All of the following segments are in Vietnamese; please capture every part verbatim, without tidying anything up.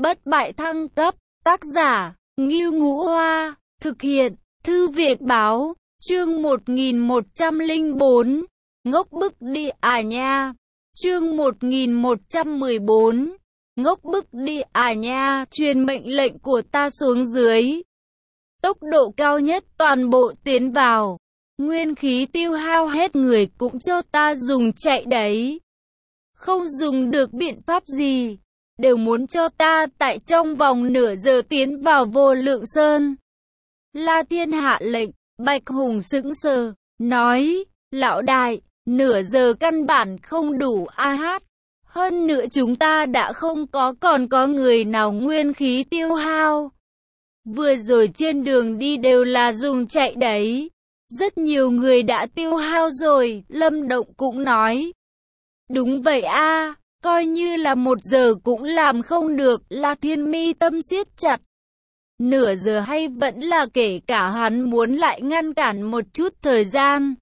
Bất bại thăng cấp, tác giả, Ngưu Ngũ Hoa, thực hiện, Thư viện Báo, chương một nghìn một trăm lẻ bốn, ngốc bức đi à nha, chương một nghìn một trăm mười bốn, ngốc bức đi à nha, truyền mệnh lệnh của ta xuống dưới. Tốc độ cao nhất toàn bộ tiến vào, nguyên khí tiêu hao hết người cũng cho ta dùng chạy đấy. Không dùng được biện pháp gì, đều muốn cho ta tại trong vòng nửa giờ tiến vào Vô Lượng Sơn. La Thiên hạ lệnh, Bạch Hùng sững sờ, nói, lão đại, nửa giờ căn bản không đủ a hát. Hơn nữa chúng ta đã không có còn có người nào nguyên khí tiêu hao. Vừa rồi trên đường đi đều là dùng chạy đấy. Rất nhiều người đã tiêu hao rồi, Lâm Động cũng nói. Đúng vậy a, coi như là một giờ cũng làm không được, La Thiên mi tâm siết chặt. Nửa giờ hay vẫn là kể cả hắn muốn lại ngăn cản một chút thời gian,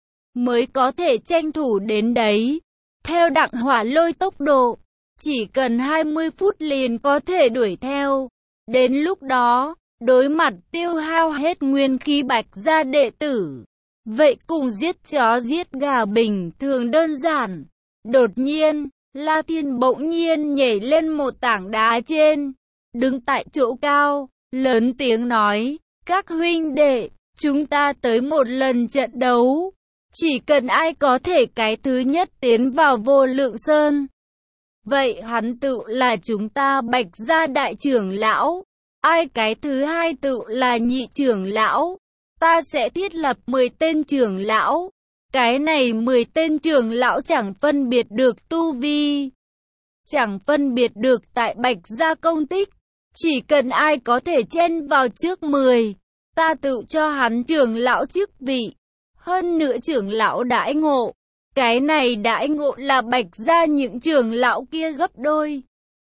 mới có thể tranh thủ đến đấy. Theo Đặng Hỏa Lôi tốc độ, chỉ cần hai mươi phút liền có thể đuổi theo. Đến lúc đó, đối mặt tiêu hao hết nguyên khí Bạch gia đệ tử, vậy cùng giết chó giết gà bình thường đơn giản. Đột nhiên, La Thiên bỗng nhiên nhảy lên một tảng đá trên, đứng tại chỗ cao, lớn tiếng nói, các huynh đệ, chúng ta tới một lần trận đấu. Chỉ cần ai có thể cái thứ nhất tiến vào Vô Lượng Sơn, vậy hắn tự là chúng ta Bạch gia đại trưởng lão. Ai cái thứ hai tự là nhị trưởng lão. Ta sẽ thiết lập mười tên trưởng lão. Cái này mười tên trưởng lão chẳng phân biệt được tu vi, chẳng phân biệt được tại Bạch gia công tích. Chỉ cần ai có thể chen vào trước mười, ta tự cho hắn trưởng lão chức vị. Hơn nữa trưởng lão đãi ngộ, cái này đãi ngộ là Bạch gia những trưởng lão kia gấp đôi.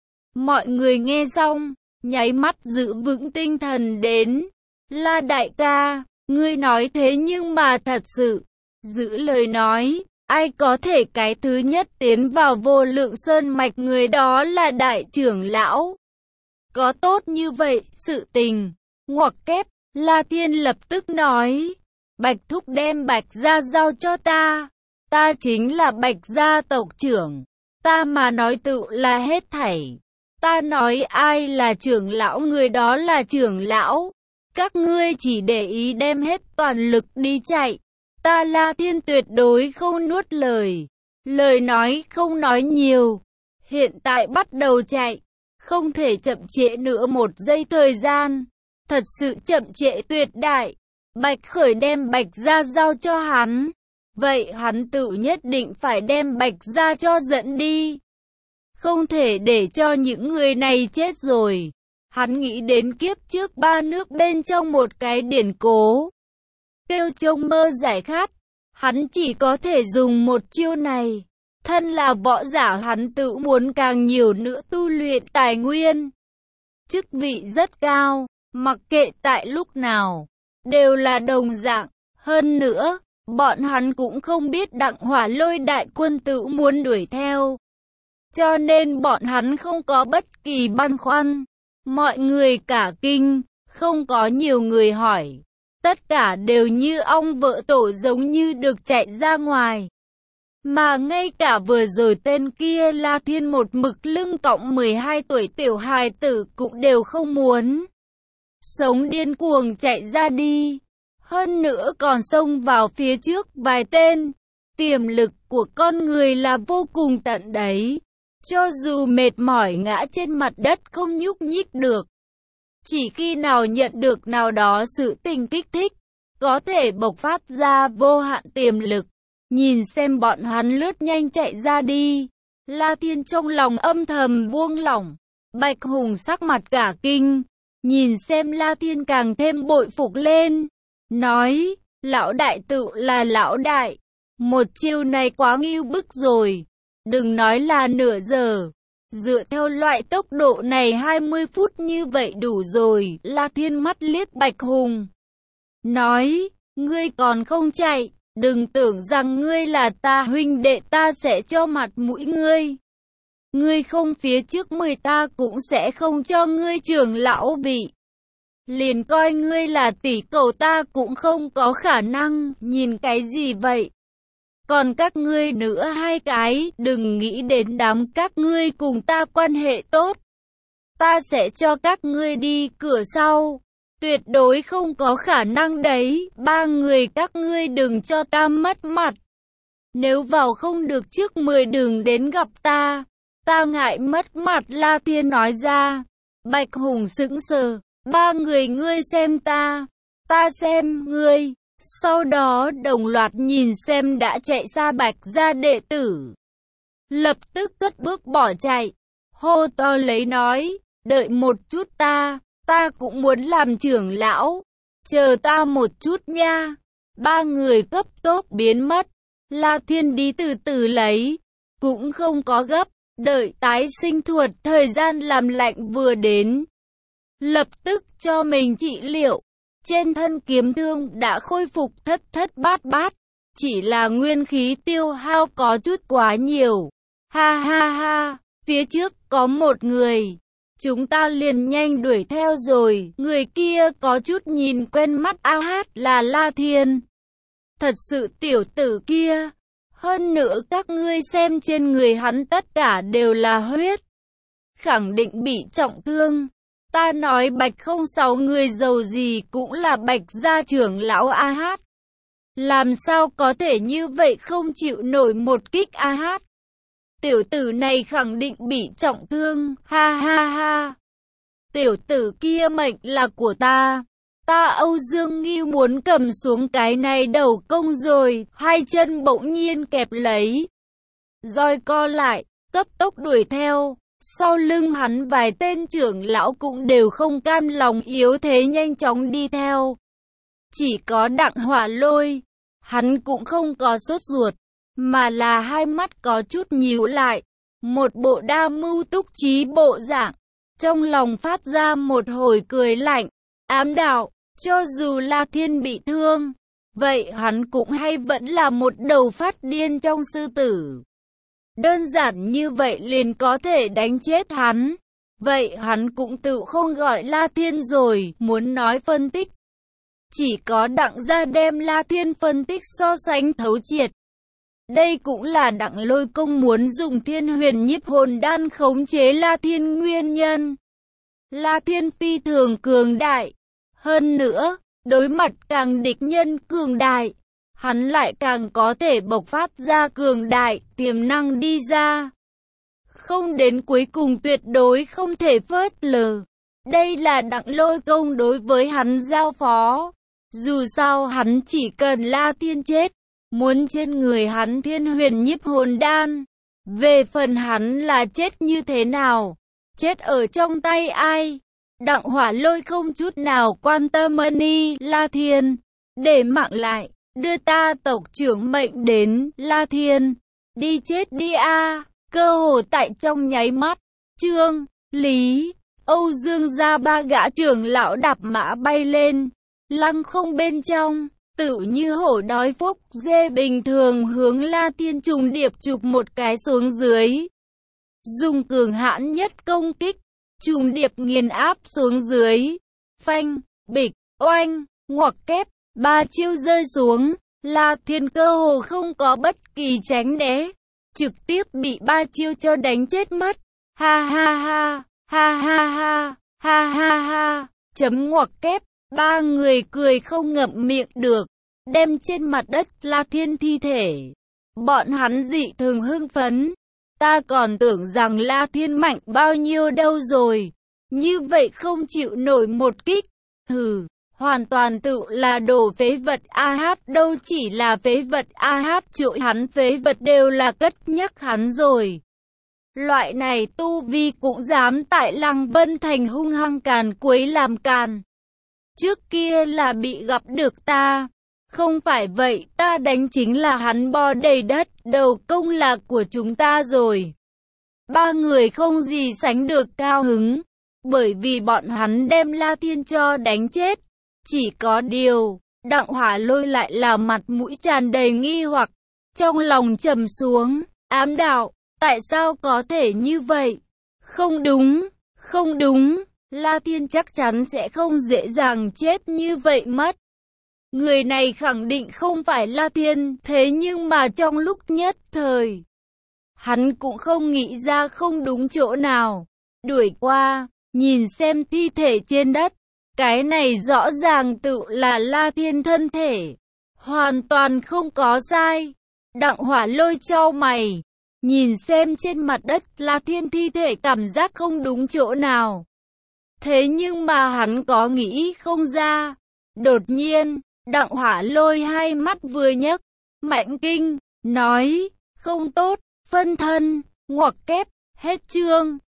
Mọi người nghe xong, nháy mắt giữ vững tinh thần đến. La đại ca, ngươi nói thế nhưng mà thật sự, giữ lời nói, ai có thể cái thứ nhất tiến vào Vô Lượng Sơn mạch người đó là đại trưởng lão. Có tốt như vậy, sự tình, ngoặc kép, La Thiên lập tức nói. Bạch thúc đem Bạch gia giao cho ta, ta chính là Bạch gia tộc trưởng, ta mà nói tự là hết thảy. Ta nói ai là trưởng lão người đó là trưởng lão. Các ngươi chỉ để ý đem hết toàn lực đi chạy. Ta La Thiên tuyệt đối không nuốt lời. Lời nói không nói nhiều. Hiện tại bắt đầu chạy. Không thể chậm trễ nữa một giây thời gian. Thật sự chậm trễ tuyệt đại. Bạch Khởi đem Bạch gia giao cho hắn. Vậy hắn tự nhất định phải đem Bạch gia cho dẫn đi. Không thể để cho những người này chết rồi. Hắn nghĩ đến kiếp trước ba nước bên trong một cái điển cố. Kêu trông mơ giải khát. Hắn chỉ có thể dùng một chiêu này. Thân là võ giả hắn tự muốn càng nhiều nữa tu luyện tài nguyên. Chức vị rất cao, mặc kệ tại lúc nào, đều là đồng dạng. Hơn nữa, bọn hắn cũng không biết Đặng Hỏa Lôi đại quân tự muốn đuổi theo. Cho nên bọn hắn không có bất kỳ băn khoăn. Mọi người cả kinh, không có nhiều người hỏi. Tất cả đều như ong vỡ tổ giống như được chạy ra ngoài. Mà ngay cả vừa rồi tên kia La Thiên một mực lưng cõng mười hai tuổi tiểu hài tử cũng đều không muốn. Sống điên cuồng chạy ra đi. Hơn nữa còn xông vào phía trước vài tên. Tiềm lực của con người là vô cùng tận đấy. Cho dù mệt mỏi ngã trên mặt đất không nhúc nhích được. Chỉ khi nào nhận được nào đó sự tình kích thích, có thể bộc phát ra vô hạn tiềm lực. Nhìn xem bọn hắn lướt nhanh chạy ra đi. La Thiên trong lòng âm thầm buông lỏng. Bạch Hùng sắc mặt cả kinh. Nhìn xem La Thiên càng thêm bội phục lên. Nói, lão đại tự là lão đại. Một chiêu này quá ngưu bức rồi. Đừng nói là nửa giờ. Dựa theo loại tốc độ này hai mươi phút như vậy đủ rồi. La Thiên mắt liếc Bạch Hùng. Nói, ngươi còn không chạy. Đừng tưởng rằng ngươi là ta huynh đệ ta sẽ cho mặt mũi ngươi. Ngươi không phía trước mười ta cũng sẽ không cho ngươi trưởng lão vị. Liền coi ngươi là tỷ cầu ta cũng không có khả năng, nhìn cái gì vậy? Còn các ngươi nữa hai cái, đừng nghĩ đến đám các ngươi cùng ta quan hệ tốt. Ta sẽ cho các ngươi đi cửa sau. Tuyệt đối không có khả năng đấy, ba người các ngươi đừng cho ta mất mặt. Nếu vào không được trước mười đừng đến gặp ta. Ta ngại mất mặt, La Thiên nói ra. Bạch Hùng sững sờ, ba người ngươi xem ta, ta xem ngươi. Sau đó đồng loạt nhìn xem đã chạy xa Bạch gia đệ tử. Lập tức cất bước bỏ chạy, hô to lấy nói, đợi một chút ta, ta cũng muốn làm trưởng lão, chờ ta một chút nha. Ba người cấp tốc biến mất, La Thiên đi từ từ lấy, cũng không có gấp, đợi tái sinh thuật thời gian làm lạnh vừa đến. Lập tức cho mình trị liệu. Trên thân kiếm thương đã khôi phục thất thất bát bát, chỉ là nguyên khí tiêu hao có chút quá nhiều. Ha ha ha, phía trước có một người, chúng ta liền nhanh đuổi theo rồi, người kia có chút nhìn quen mắt, a hát là La Thiên. Thật sự tiểu tử kia, hơn nữa các ngươi xem trên người hắn tất cả đều là huyết, khẳng định bị trọng thương. Ta nói Bạch không sáu người giàu gì cũng là Bạch gia trưởng lão a hát. Làm sao có thể như vậy không chịu nổi một kích a hát. Tiểu tử này khẳng định bị trọng thương, ha ha ha. Tiểu tử kia mệnh là của ta. Ta Âu Dương Ngưu muốn cầm xuống cái này đầu công rồi, hai chân bỗng nhiên kẹp lấy. Roi co lại, cấp tốc đuổi theo. Sau lưng hắn vài tên trưởng lão cũng đều không cam lòng yếu thế nhanh chóng đi theo. Chỉ có Đặng Hỏa Lôi, hắn cũng không có sốt ruột, mà là hai mắt có chút nhíu lại, một bộ đa mưu túc trí bộ dạng, trong lòng phát ra một hồi cười lạnh, ám đạo, cho dù La Thiên bị thương, vậy hắn cũng hay vẫn là một đầu phát điên trong sư tử. Đơn giản như vậy liền có thể đánh chết hắn. Vậy hắn cũng tự không gọi La Thiên rồi, muốn nói phân tích. Chỉ có Đặng gia đem La Thiên phân tích so sánh thấu triệt. Đây cũng là Đặng Lôi Công muốn dùng Thiên Huyền Nhiếp Hồn Đan khống chế La Thiên nguyên nhân. La Thiên phi thường cường đại. Hơn nữa, đối mặt càng địch nhân cường đại, hắn lại càng có thể bộc phát ra cường đại, tiềm năng đi ra. Không đến cuối cùng tuyệt đối không thể phớt lờ. Đây là Đặng Lôi Công đối với hắn giao phó. Dù sao hắn chỉ cần La Thiên chết, muốn trên người hắn Thiên Huyền Nhiếp Hồn Đan. Về phần hắn là chết như thế nào, chết ở trong tay ai, Đặng Hỏa Lôi không chút nào quan tâm. Ân La Thiên, để mạng lại. Đưa ta tộc trưởng mệnh đến, La Thiên, đi chết đi a. Cơ hồ tại trong nháy mắt, Trương, Lý, Âu Dương gia ba gã trưởng lão đạp mã bay lên, lăng không bên trong, tự như hổ đói phúc dê bình thường hướng La Thiên trùng điệp chụp một cái xuống dưới. Dùng cường hãn nhất công kích, trùng điệp nghiền áp xuống dưới. Phanh, bịch, oanh, ngoặc kép. Ba chiêu rơi xuống, La Thiên cơ hồ không có bất kỳ tránh né, trực tiếp bị ba chiêu cho đánh chết mất. Ha ha ha, ha ha ha, ha ha ha, chấm ngoặc kép, ba người cười không ngậm miệng được, đem trên mặt đất La Thiên thi thể. Bọn hắn dị thường hưng phấn, ta còn tưởng rằng La Thiên mạnh bao nhiêu đâu rồi, như vậy không chịu nổi một kích, hừ. Hoàn toàn tự là đồ phế vật a hát, đâu chỉ là phế vật a hát, chịu hắn phế vật đều là cất nhắc hắn rồi. Loại này tu vi cũng dám tại Lăng Vân Thành hung hăng càn quấy làm càn. Trước kia là bị gặp được ta, không phải vậy ta đánh chính là hắn bo đầy đất, đầu công là của chúng ta rồi. Ba người không gì sánh được cao hứng, bởi vì bọn hắn đem La Thiên cho đánh chết. Chỉ có điều, Đặng Hỏa Lôi lại là mặt mũi tràn đầy nghi hoặc, trong lòng trầm xuống, ám đạo, Tại sao có thể như vậy? Không đúng, không đúng, La Thiên chắc chắn sẽ không dễ dàng chết như vậy mất. Người này khẳng định không phải La Thiên, thế nhưng mà trong lúc nhất thời, hắn cũng không nghĩ ra không đúng chỗ nào. Đuổi qua, nhìn xem thi thể trên đất, cái này rõ ràng tự là La Thiên thân thể, hoàn toàn không có sai. Đặng Hỏa Lôi chau mày, nhìn xem trên mặt đất La Thiên thi thể cảm giác không đúng chỗ nào. Thế nhưng mà hắn có nghĩ không ra. Đột nhiên, Đặng Hỏa Lôi hai mắt vừa nhấc, mạnh kinh, nói, không tốt, phân thân, ngoặc kép, hết chương.